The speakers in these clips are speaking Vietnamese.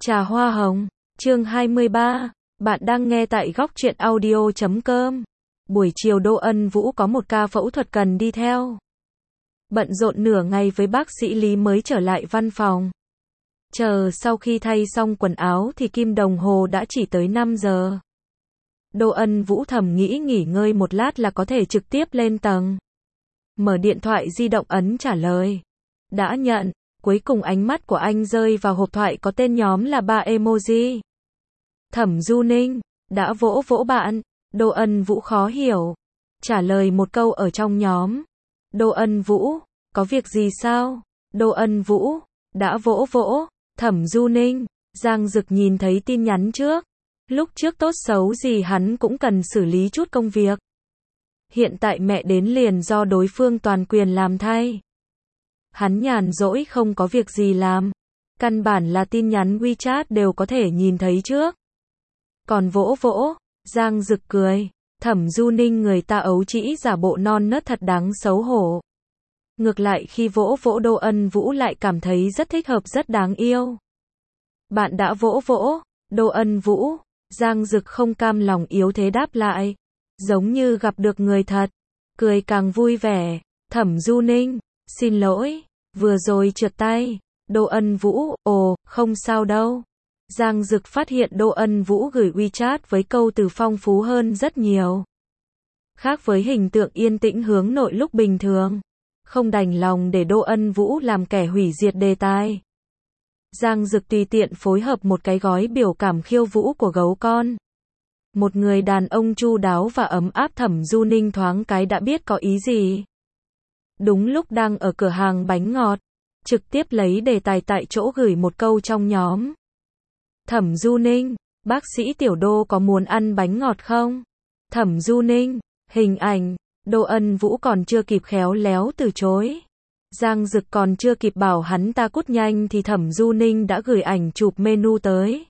Trà hoa hồng, chương 23, bạn đang nghe tại góc truyện audio.com. Buổi chiều Đỗ Ân Vũ có một ca phẫu thuật cần đi theo. Bận rộn nửa ngày với bác sĩ Lý mới trở lại văn phòng. Chờ sau khi thay xong quần áo thì kim đồng hồ đã chỉ tới 5 giờ. Đỗ Ân Vũ thầm nghĩ nghỉ ngơi một lát là có thể trực tiếp lên tầng. Mở điện thoại di động ấn trả lời. Đã nhận. Cuối cùng ánh mắt của anh rơi vào hộp thoại có tên nhóm là 3 emoji. Thẩm Du Ninh, đã vỗ vỗ bạn. Đỗ Ân Vũ khó hiểu. Trả lời một câu ở trong nhóm. Đỗ Ân Vũ, có việc gì sao? Đỗ Ân Vũ, đã vỗ vỗ. Thẩm Du Ninh, Giang Dực nhìn thấy tin nhắn trước. Lúc trước tốt xấu gì hắn cũng cần xử lý chút công việc. Hiện tại mẹ đến liền do đối phương toàn quyền làm thay. Hắn nhàn rỗi không có việc gì làm. Căn bản là tin nhắn WeChat đều có thể nhìn thấy trước. Còn vỗ vỗ, Giang Dực cười. Thẩm Du Ninh người ta ấu trĩ giả bộ non nớt thật đáng xấu hổ. Ngược lại khi vỗ vỗ Đỗ Ân Vũ lại cảm thấy rất thích hợp rất đáng yêu. Bạn đã vỗ vỗ, Đỗ Ân Vũ, Giang Dực không cam lòng yếu thế đáp lại. Giống như gặp được người thật. Cười càng vui vẻ. Thẩm Du Ninh, xin lỗi, vừa rồi trượt tay. Đỗ Ân Vũ, ồ, không sao đâu. Giang Dực phát hiện Đỗ Ân Vũ gửi WeChat với câu từ phong phú hơn rất nhiều. Khác với hình tượng yên tĩnh hướng nội lúc bình thường. Không đành lòng để Đỗ Ân Vũ làm kẻ hủy diệt đề tài. Giang Dực tùy tiện phối hợp một cái gói biểu cảm khiêu vũ của gấu con. Một người đàn ông chu đáo và ấm áp. Thẩm Du Ninh thoáng cái đã biết có ý gì. Đúng lúc đang ở cửa hàng bánh ngọt, trực tiếp lấy đề tài tại chỗ gửi một câu trong nhóm. Thẩm Du Ninh, bác sĩ Tiểu Đô có muốn ăn bánh ngọt không? Thẩm Du Ninh, hình ảnh, Đỗ Ân Vũ còn chưa kịp khéo léo từ chối. Giang Dực còn chưa kịp bảo hắn ta cút nhanh thì Thẩm Du Ninh đã gửi ảnh chụp menu tới.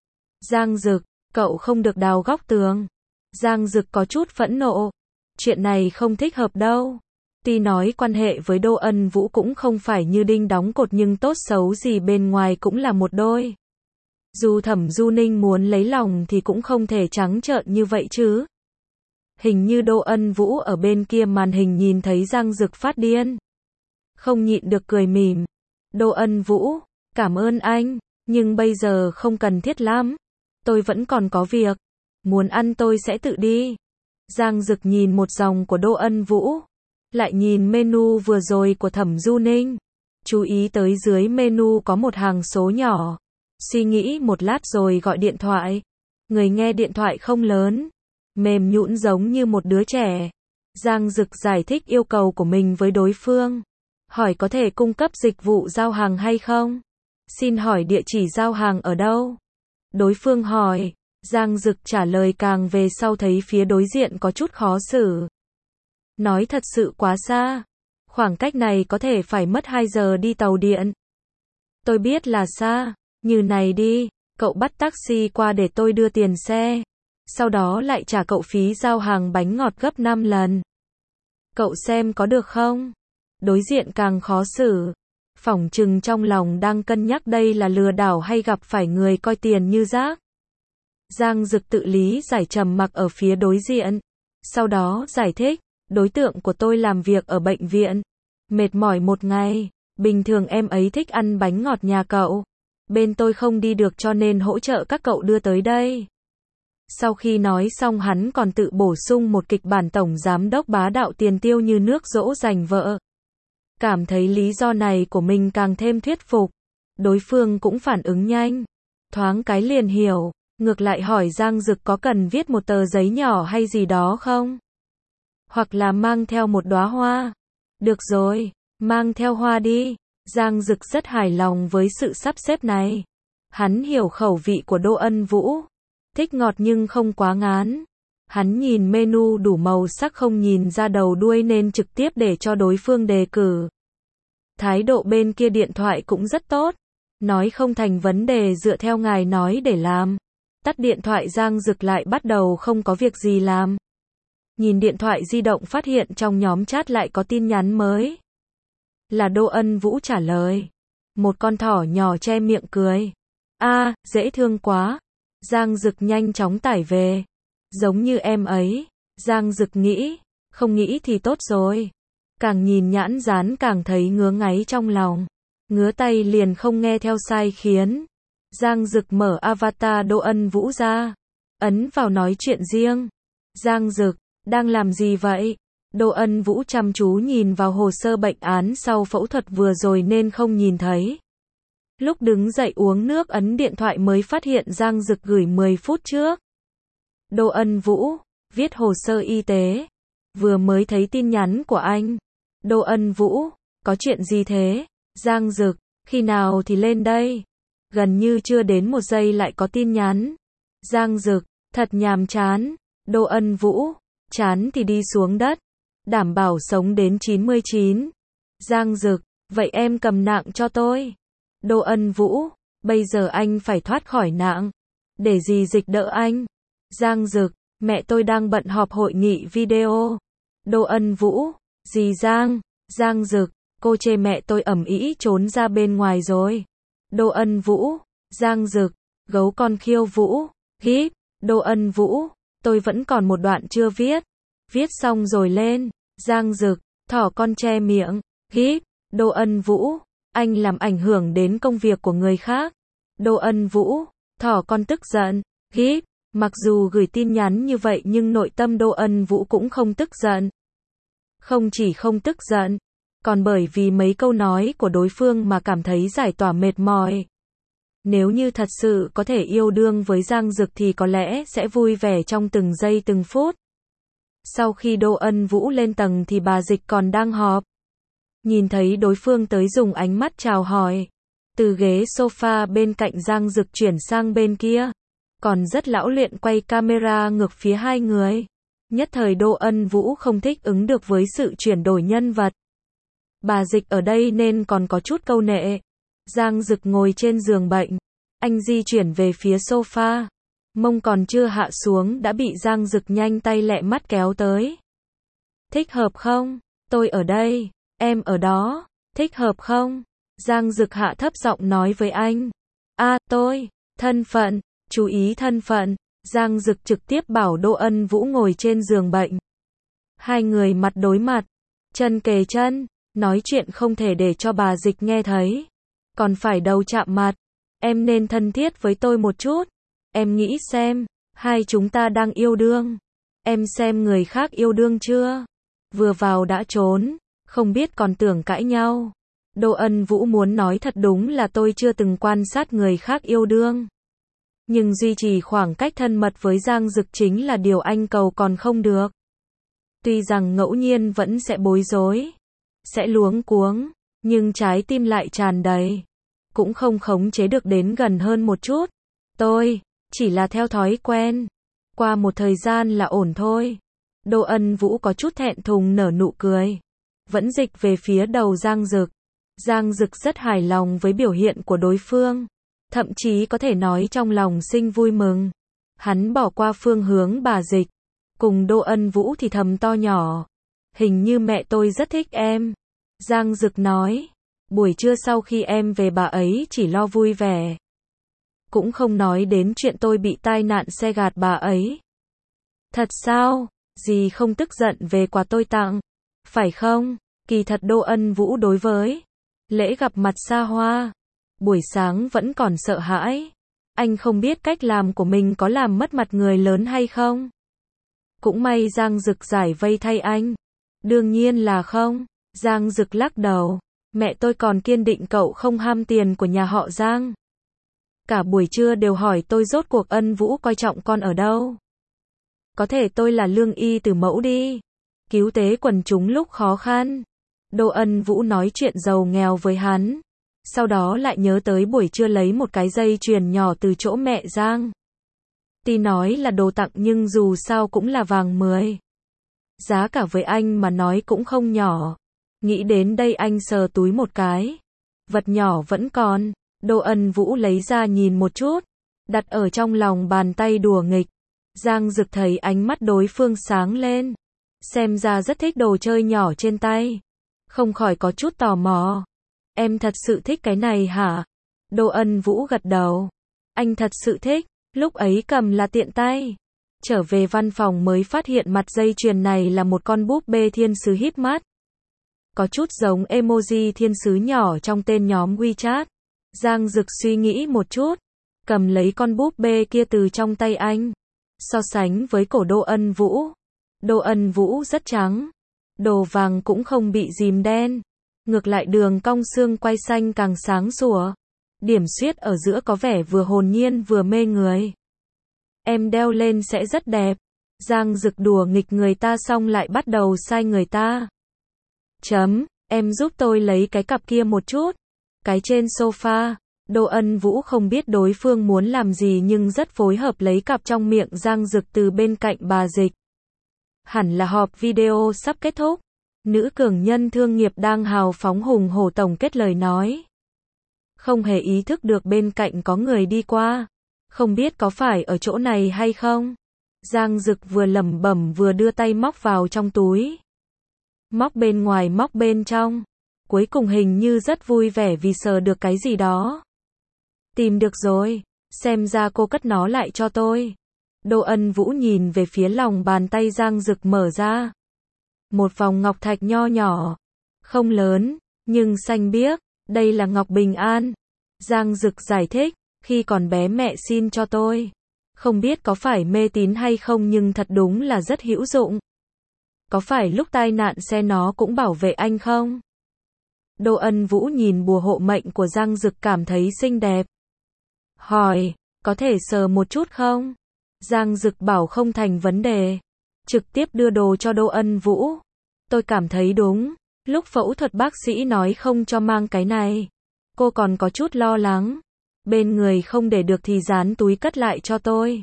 Giang Dực, cậu không được đào góc tường. Giang Dực có chút phẫn nộ. Chuyện này không thích hợp đâu. Tuy nói quan hệ với Đỗ Ân Vũ cũng không phải như đinh đóng cột nhưng tốt xấu gì bên ngoài cũng là một đôi. Dù Thẩm Du Ninh muốn lấy lòng thì cũng không thể trắng trợn như vậy chứ. Hình như Đỗ Ân Vũ ở bên kia màn hình nhìn thấy Giang Dực phát điên. Không nhịn được cười mỉm. Đỗ Ân Vũ, cảm ơn anh, nhưng bây giờ không cần thiết lắm. Tôi vẫn còn có việc. Muốn ăn tôi sẽ tự đi. Giang Dực nhìn một dòng của Đỗ Ân Vũ. Lại nhìn menu vừa rồi của Thẩm Du Ninh. Chú ý tới dưới menu có một hàng số nhỏ. Suy nghĩ một lát rồi gọi điện thoại. Người nghe điện thoại không lớn. Mềm nhũn giống như một đứa trẻ. Giang Dực giải thích yêu cầu của mình với đối phương. Hỏi có thể cung cấp dịch vụ giao hàng hay không? Xin hỏi địa chỉ giao hàng ở đâu? Đối phương hỏi. Giang Dực trả lời càng về sau thấy phía đối diện có chút khó xử. Nói thật sự quá xa. Khoảng cách này có thể phải mất 2 giờ đi tàu điện. Tôi biết là xa. Như này đi, cậu bắt taxi qua để tôi đưa tiền xe. Sau đó lại trả cậu phí giao hàng bánh ngọt gấp 5 lần. Cậu xem có được không? Đối diện càng khó xử. Phỏng chừng trong lòng đang cân nhắc đây là lừa đảo hay gặp phải người coi tiền như rác. Giang Dực tự lý giải trầm mặc ở phía đối diện. Sau đó giải thích, đối tượng của tôi làm việc ở bệnh viện. Mệt mỏi một ngày, bình thường em ấy thích ăn bánh ngọt nhà cậu. Bên tôi không đi được cho nên hỗ trợ các cậu đưa tới đây. Sau khi nói xong hắn còn tự bổ sung một kịch bản tổng giám đốc bá đạo tiền tiêu như nước dỗ dành vợ. Cảm thấy lý do này của mình càng thêm thuyết phục. Đối phương cũng phản ứng nhanh. Thoáng cái liền hiểu. Ngược lại hỏi Giang Dực có cần viết một tờ giấy nhỏ hay gì đó không? Hoặc là mang theo một đóa hoa. Được rồi, mang theo hoa đi. Giang Dực rất hài lòng với sự sắp xếp này. Hắn hiểu khẩu vị của Đỗ Ân Vũ. Thích ngọt nhưng không quá ngán. Hắn nhìn menu đủ màu sắc không nhìn ra đầu đuôi nên trực tiếp để cho đối phương đề cử. Thái độ bên kia điện thoại cũng rất tốt. Nói không thành vấn đề dựa theo ngài nói để làm. Tắt điện thoại Giang Dực lại bắt đầu không có việc gì làm. Nhìn điện thoại di động phát hiện trong nhóm chat lại có tin nhắn mới. Là Đỗ Ân Vũ trả lời. Một con thỏ nhỏ che miệng cười. A, dễ thương quá. Giang Dực nhanh chóng tải về. Giống như em ấy. Giang Dực nghĩ. Không nghĩ thì tốt rồi. Càng nhìn nhãn dán càng thấy ngứa ngáy trong lòng. Ngứa tay liền không nghe theo sai khiến. Giang Dực mở avatar Đỗ Ân Vũ ra. Ấn vào nói chuyện riêng. Giang Dực, đang làm gì vậy? Đỗ Ân Vũ chăm chú nhìn vào hồ sơ bệnh án sau phẫu thuật vừa rồi nên không nhìn thấy. Lúc đứng dậy uống nước ấn điện thoại mới phát hiện Giang Dực gửi 10 phút trước. Đỗ Ân Vũ, viết hồ sơ y tế. Vừa mới thấy tin nhắn của anh. Đỗ Ân Vũ, có chuyện gì thế? Giang Dực, khi nào thì lên đây? Gần như chưa đến 1 giây lại có tin nhắn. Giang Dực, thật nhàm chán. Đỗ Ân Vũ, chán thì đi xuống đất. Đảm bảo sống đến 99. Giang Dực, vậy em cầm nạng cho tôi. Đỗ Ân Vũ, bây giờ anh phải thoát khỏi nạng. Để dì Dịch đỡ anh. Giang Dực, mẹ tôi đang bận họp hội nghị video. Đỗ Ân Vũ, dì Giang. Giang Dực, cô chê mẹ tôi ầm ĩ trốn ra bên ngoài rồi. Đỗ Ân Vũ, Giang Dực, gấu con khiêu vũ. Híp, Đỗ Ân Vũ, tôi vẫn còn một đoạn chưa viết. Viết xong rồi lên. Giang Dực, thỏ con che miệng. Híp, Đỗ Ân Vũ, anh làm ảnh hưởng đến công việc của người khác. Đỗ Ân Vũ, thỏ con tức giận. Híp, mặc dù gửi tin nhắn như vậy nhưng nội tâm Đỗ Ân Vũ cũng không tức giận. Không chỉ không tức giận, còn bởi vì mấy câu nói của đối phương mà cảm thấy giải tỏa mệt mỏi. Nếu như thật sự có thể yêu đương với Giang Dực thì có lẽ sẽ vui vẻ trong từng giây từng phút. Sau khi Đỗ Ân Vũ lên tầng thì bà Dịch còn đang họp. Nhìn thấy đối phương tới dùng ánh mắt chào hỏi. Từ ghế sofa bên cạnh Giang Dực chuyển sang bên kia. Còn rất lão luyện quay camera ngược phía hai người. Nhất thời Đỗ Ân Vũ không thích ứng được với sự chuyển đổi nhân vật. Bà Dịch ở đây nên còn có chút câu nệ. Giang Dực ngồi trên giường bệnh. Anh di chuyển về phía sofa. Mông còn chưa hạ xuống đã bị Giang Dực nhanh tay lẹ mắt kéo tới. Thích hợp không? Tôi ở đây. Em ở đó. Thích hợp không? Giang Dực hạ thấp giọng nói với anh. Tôi. Thân phận. Chú ý thân phận. Giang Dực trực tiếp bảo Đỗ Ân Vũ ngồi trên giường bệnh. Hai người mặt đối mặt. Chân kề chân. Nói chuyện không thể để cho bà Dịch nghe thấy. Còn phải đầu chạm mặt. Em nên thân thiết với tôi một chút. Em nghĩ xem. Hai chúng ta đang yêu đương. Em xem người khác yêu đương chưa? Vừa vào đã trốn. Không biết còn tưởng cãi nhau. Đỗ Ân Vũ muốn nói thật đúng là tôi chưa từng quan sát người khác yêu đương. Nhưng duy trì khoảng cách thân mật với Giang Dực chính là điều anh cầu còn không được. Tuy rằng ngẫu nhiên vẫn sẽ bối rối. Sẽ luống cuống. Nhưng trái tim lại tràn đầy. Cũng không khống chế được đến gần hơn một chút. Tôi chỉ là theo thói quen. Qua một thời gian là ổn thôi. Đỗ Ân Vũ có chút thẹn thùng nở nụ cười. Vẫn dịch về phía đầu Giang Dực. Giang Dực rất hài lòng với biểu hiện của đối phương. Thậm chí có thể nói trong lòng sinh vui mừng. Hắn bỏ qua phương hướng bà Dịch. Cùng Đỗ Ân Vũ thì thầm to nhỏ. Hình như mẹ tôi rất thích em. Giang Dực nói. Buổi trưa sau khi em về bà ấy chỉ lo vui vẻ. Cũng không nói đến chuyện tôi bị tai nạn xe gạt bà ấy. Thật sao? Dì không tức giận về quà tôi tặng. Phải không? Kỳ thật Đỗ Ân Vũ đối với lễ gặp mặt xa hoa. Buổi sáng vẫn còn sợ hãi. Anh không biết cách làm của mình có làm mất mặt người lớn hay không. Cũng may Giang Dực giải vây thay anh. Đương nhiên là không. Giang Dực lắc đầu. Mẹ tôi còn kiên định cậu không ham tiền của nhà họ Giang. Cả buổi trưa đều hỏi tôi rốt cuộc Ân Vũ coi trọng con ở đâu. Có thể tôi là lương y từ mẫu đi. Cứu tế quần chúng lúc khó khăn. Đỗ Ân Vũ nói chuyện giàu nghèo với hắn. Sau đó lại nhớ tới buổi trưa lấy một cái dây chuyền nhỏ từ chỗ mẹ Giang. Tuy nói là đồ tặng nhưng dù sao cũng là vàng 10. Giá cả với anh mà nói cũng không nhỏ. Nghĩ đến đây anh sờ túi một cái. Vật nhỏ vẫn còn. Đỗ Ân Vũ lấy ra nhìn một chút. Đặt ở trong lòng bàn tay đùa nghịch. Giang Dực thấy ánh mắt đối phương sáng lên. Xem ra rất thích đồ chơi nhỏ trên tay. Không khỏi có chút tò mò. Em thật sự thích cái này hả? Đỗ Ân Vũ gật đầu. Anh thật sự thích, lúc ấy cầm là tiện tay. Trở về văn phòng mới phát hiện mặt dây chuyền này là một con búp bê thiên sứ híp mắt. Có chút giống emoji thiên sứ nhỏ trong tên nhóm WeChat. Giang Dực suy nghĩ một chút, cầm lấy con búp bê kia từ trong tay anh. So sánh với cổ Đỗ Ân Vũ. Đỗ Ân Vũ rất trắng. Đồ vàng cũng không bị rìm đen. Ngược lại đường cong xương quai xanh càng sáng sủa. Điểm xuyết ở giữa có vẻ vừa hồn nhiên vừa mê người. Em đeo lên sẽ rất đẹp. Giang Dực đùa nghịch người ta xong lại bắt đầu sai người ta. Em giúp tôi lấy cái cặp kia một chút. Cái trên sofa. Đỗ Ân Vũ không biết đối phương muốn làm gì nhưng rất phối hợp lấy cặp trong miệng Giang Dực từ bên cạnh bà Dịch. Hẳn là họp video sắp kết thúc. Nữ cường nhân thương nghiệp đang hào phóng hùng hổ tổng kết lời nói. Không hề ý thức được bên cạnh có người đi qua. Không biết có phải ở chỗ này hay không. Giang Dực vừa lẩm bẩm vừa đưa tay móc vào trong túi. Móc bên ngoài móc bên trong. Cuối cùng hình như rất vui vẻ vì sờ được cái gì đó. Tìm được rồi. Xem ra cô cất nó lại cho tôi. Đỗ Ân Vũ nhìn về phía lòng bàn tay Giang Dực mở ra. Một vòng ngọc thạch nho nhỏ. Không lớn, nhưng xanh biếc. Đây là ngọc bình an. Giang Dực giải thích. Khi còn bé mẹ xin cho tôi. Không biết có phải mê tín hay không nhưng thật đúng là rất hữu dụng. Có phải lúc tai nạn xe nó cũng bảo vệ anh không? Đỗ Ân Vũ nhìn bùa hộ mệnh của Giang Dực cảm thấy xinh đẹp. Hỏi, có thể sờ một chút không? Giang Dực bảo không thành vấn đề. Trực tiếp đưa đồ cho Đỗ Ân Vũ. Tôi cảm thấy đúng. Lúc phẫu thuật bác sĩ nói không cho mang cái này. Cô còn có chút lo lắng. Bên người không để được thì dán túi cất lại cho tôi.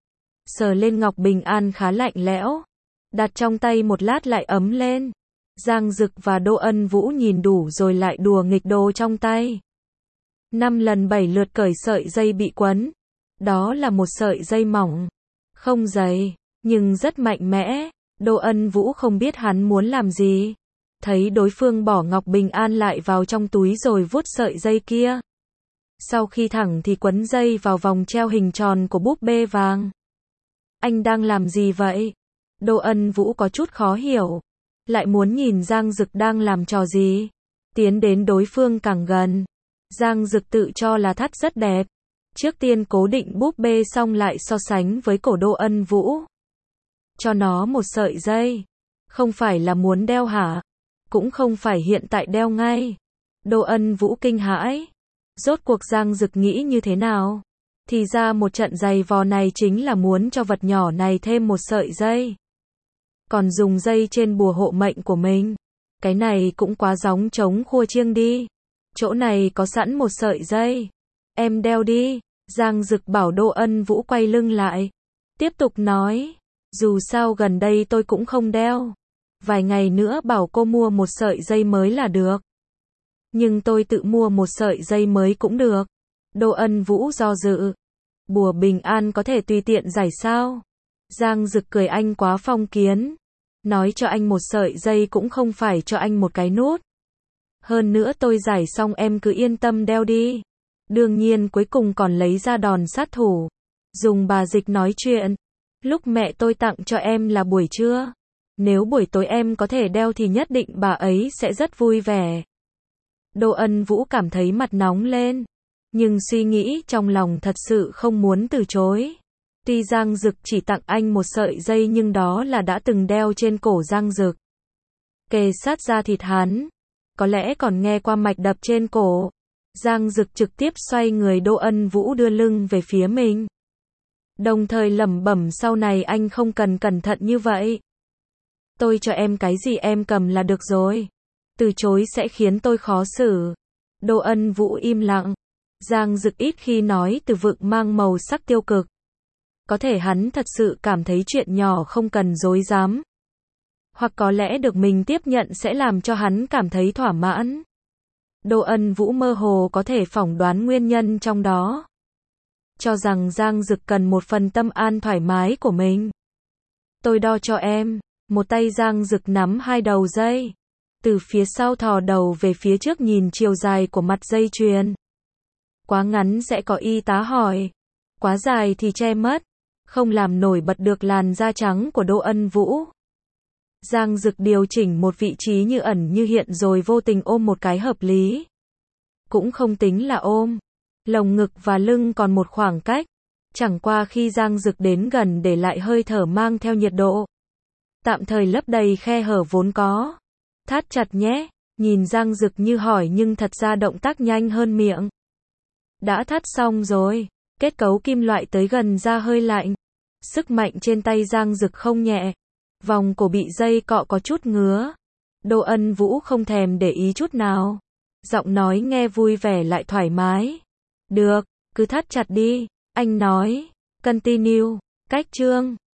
Sờ lên ngọc bình an khá lạnh lẽo. Đặt trong tay một lát lại ấm lên. Giang Dực và Đỗ Ân Vũ nhìn đủ rồi lại đùa nghịch đồ trong tay. 5 lần 7 lượt cởi sợi dây bị quấn. Đó là một sợi dây mỏng. Không dày, nhưng rất mạnh mẽ. Đỗ Ân Vũ không biết hắn muốn làm gì. Thấy đối phương bỏ ngọc bình an lại vào trong túi rồi vuốt sợi dây kia. Sau khi thẳng thì quấn dây vào vòng treo hình tròn của búp bê vàng. Anh đang làm gì vậy? Đỗ Ân Vũ có chút khó hiểu. Lại muốn nhìn Giang Dực đang làm trò gì. Tiến đến đối phương càng gần. Giang Dực tự cho là thắt rất đẹp. Trước tiên cố định búp bê xong lại so sánh với cổ Đỗ Ân Vũ. Cho nó một sợi dây. Không phải là muốn đeo hả? Cũng không phải hiện tại đeo ngay. Đỗ Ân Vũ kinh hãi. Rốt cuộc Giang Dực nghĩ như thế nào? Thì ra một trận giày vò này chính là muốn cho vật nhỏ này thêm một sợi dây. Còn dùng dây trên bùa hộ mệnh của mình. Cái này cũng quá gióng trống khua chiêng đi. Chỗ này có sẵn một sợi dây. Em đeo đi. Giang Dực bảo Đỗ Ân Vũ quay lưng lại. Tiếp tục nói. Dù sao gần đây tôi cũng không đeo. Vài ngày nữa bảo cô mua một sợi dây mới là được. Nhưng tôi tự mua một sợi dây mới cũng được. Đỗ Ân Vũ do dự. Bùa bình an có thể tùy tiện giải sao? Giang Dực cười anh quá phong kiến. Nói cho anh một sợi dây cũng không phải cho anh một cái nút. Hơn nữa tôi giải xong em cứ yên tâm đeo đi. Đương nhiên cuối cùng còn lấy ra đòn sát thủ. Dùng bà Dịch nói chuyện. Lúc mẹ tôi tặng cho em là buổi trưa. Nếu buổi tối em có thể đeo thì nhất định bà ấy sẽ rất vui vẻ. Đỗ Ân Vũ cảm thấy mặt nóng lên. Nhưng suy nghĩ trong lòng thật sự không muốn từ chối. Tuy Giang Dực chỉ tặng anh một sợi dây nhưng đó là đã từng đeo trên cổ Giang Dực. Kề sát da thịt hắn. Có lẽ còn nghe qua mạch đập trên cổ. Giang Dực trực tiếp xoay người Đỗ Ân Vũ đưa lưng về phía mình. Đồng thời lẩm bẩm sau này anh không cần cẩn thận như vậy. Tôi cho em cái gì em cầm là được rồi. Từ chối sẽ khiến tôi khó xử. Đỗ Ân Vũ im lặng. Giang Dực ít khi nói từ vựng mang màu sắc tiêu cực. Có thể hắn thật sự cảm thấy chuyện nhỏ không cần dối dám. Hoặc có lẽ được mình tiếp nhận sẽ làm cho hắn cảm thấy thỏa mãn. Đỗ Ân Vũ mơ hồ có thể phỏng đoán nguyên nhân trong đó. Cho rằng Giang Dực cần một phần tâm an thoải mái của mình. Tôi đo cho em. Một tay Giang Dực nắm hai đầu dây. Từ phía sau thò đầu về phía trước nhìn chiều dài của mặt dây chuyền. Quá ngắn sẽ có y tá hỏi. Quá dài thì che mất, không làm nổi bật được làn da trắng của Đỗ Ân Vũ. Giang Dực điều chỉnh một vị trí như ẩn như hiện rồi vô tình ôm một cái hợp lý. Cũng không tính là ôm. Lồng ngực và lưng còn một khoảng cách. Chẳng qua khi Giang Dực đến gần để lại hơi thở mang theo nhiệt độ. Tạm thời lấp đầy khe hở vốn có. Thắt chặt nhé. Nhìn Giang Dực như hỏi nhưng thật ra động tác nhanh hơn miệng. Đã thắt xong rồi. Kết cấu kim loại tới gần da hơi lạnh. Sức mạnh trên tay Giang Dực không nhẹ. Vòng cổ bị dây cọ có chút ngứa. Đỗ Ân Vũ không thèm để ý chút nào. Giọng nói nghe vui vẻ lại thoải mái. Được, cứ thắt chặt đi, anh nói. Continue. Cách chương